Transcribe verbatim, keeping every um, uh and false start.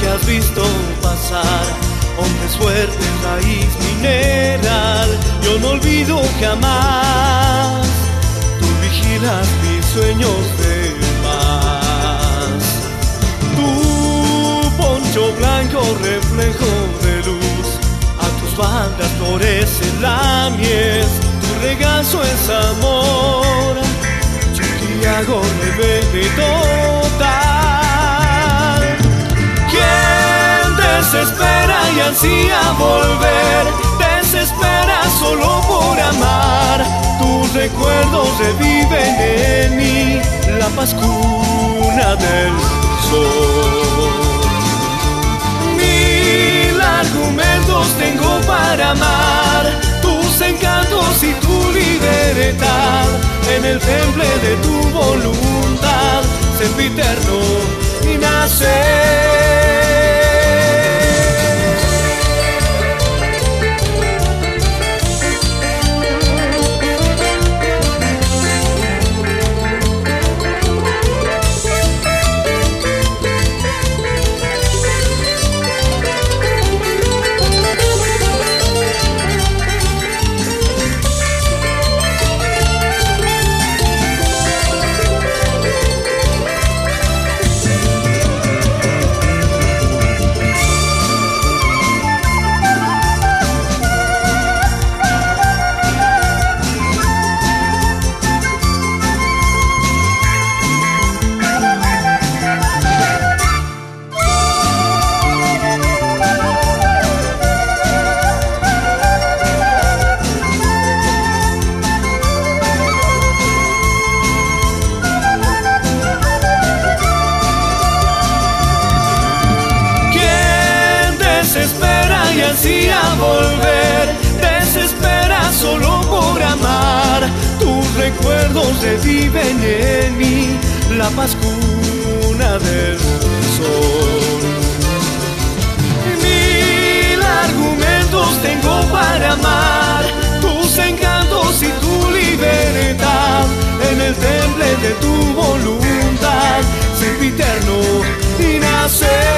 que has visto pasar, hombres fuertes, raíz mineral. Yo no olvido jamás, tú vigilas mis sueños de paz. Tu poncho blanco, reflejo de luz, a tus bandas florece la mies. Tu regazo es amor, Chuquillago rebelde total. ¿Quién desespera y ansía volver? Desespera solo por amar. Tus recuerdos reviven en mí, la paz cuna del sol. Mil argumentos tengo para amar tus encantos y tu libertad. En el temple de tu voluntad, sempiterno y nacer. Desespera y ansía volver, desespera solo por amar. Tus recuerdos reviven en mí, la paz cuna del sol. Mil argumentos tengo para amar tus encantos y tu libertad. En el temple de tu voluntad, sempiterno y nacer.